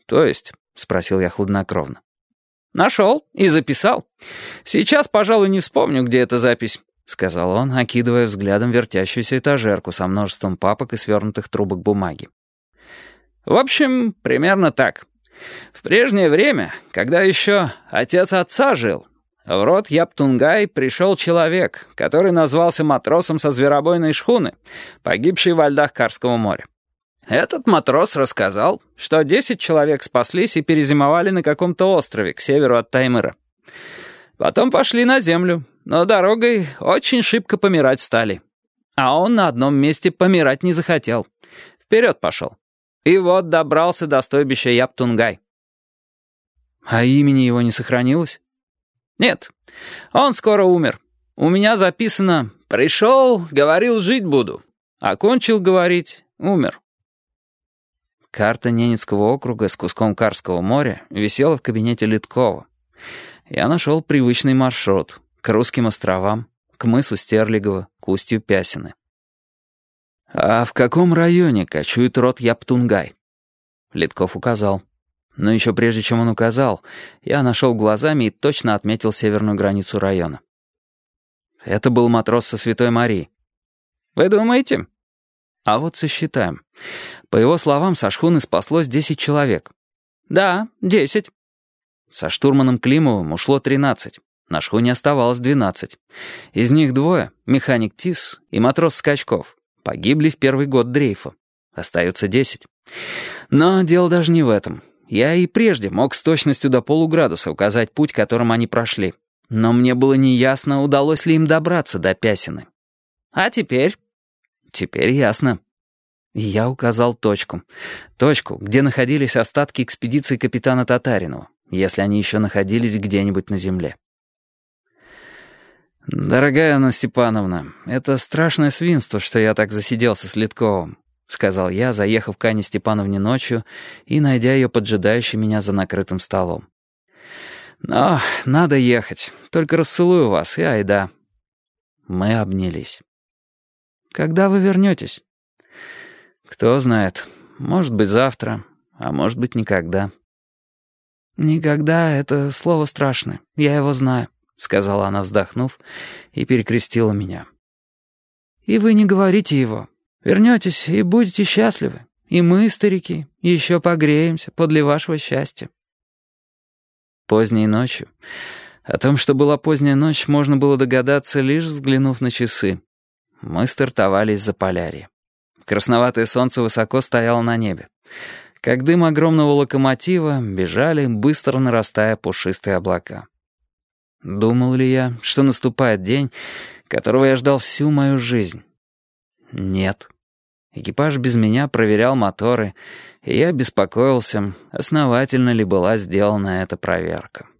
«То есть?» — спросил я хладнокровно. «Нашел и записал. Сейчас, пожалуй, не вспомню, где эта запись», — сказал он, окидывая взглядом вертящуюся этажерку со множеством папок и свернутых трубок бумаги. «В общем, примерно так. В прежнее время, когда еще отец отца жил, в род Яптунгай пришел человек, который назвался матросом со зверобойной шхуны, погибшей во льдах Карского моря. Этот матрос рассказал, что 10 человек спаслись и перезимовали на каком-то острове к северу от Таймыра. Потом пошли на землю, но дорогой очень шибко помирать стали. А он на одном месте помирать не захотел. Вперед пошел. И вот добрался до стойбища Яптунгай». «А имени его не сохранилось?» «Нет, он скоро умер. У меня записано: пришел, говорил, жить буду. Окончил говорить, умер». Карта Ненецкого округа с куском Карского моря висела в кабинете Литкова. Я нашел привычный маршрут к Русским островам, к мысу Стерлигово, к устью Пясины. «А в каком районе кочует род Яптунгай?» Литков указал. Но еще прежде чем он указал, я нашел глазами и точно отметил северную границу района. Это был матрос со Святой Марии. «Вы думаете?» А вот сосчитаем. По его словам, со шхуны спаслось 10 человек. «Да, 10. Со штурманом Климовым ушло 13. На шхуне оставалось 12. Из них 2, механик Тис и матрос Скачков, погибли в первый год дрейфа. Остается 10. Но дело даже не в этом. Я и прежде мог с точностью до полуградуса указать путь, которым они прошли. Но мне было неясно, удалось ли им добраться до Пясины. А теперь? Теперь ясно. Я указал точку. Точку, где находились остатки экспедиции капитана Татаринова, если они еще находились где-нибудь на земле. «Дорогая Анна Степановна, это страшное свинство, что я так засиделся с Литковым», — сказал я, заехав к Анне Степановне ночью и найдя ее поджидающей меня за накрытым столом. «Но надо ехать, только расцелую вас, и айда». Мы обнялись. «Когда вы вернетесь?» «Кто знает, может быть завтра, а может быть никогда». «Никогда — это слово страшное, я его знаю», — сказала она, вздохнув, и перекрестила меня. «И вы не говорите его. Вернетесь и будете счастливы. И мы, старики, еще погреемся подле вашего счастья». Поздней ночью. О том, что была поздняя ночь, можно было догадаться, лишь взглянув на часы. Мы стартовали из Заполярья. Красноватое солнце высоко стояло на небе. Как дым огромного локомотива бежали, быстро нарастая пушистые облака. Думал ли я, что наступает день, которого я ждал всю мою жизнь? Нет. Экипаж без меня проверял моторы, и я беспокоился, основательно ли была сделана эта проверка.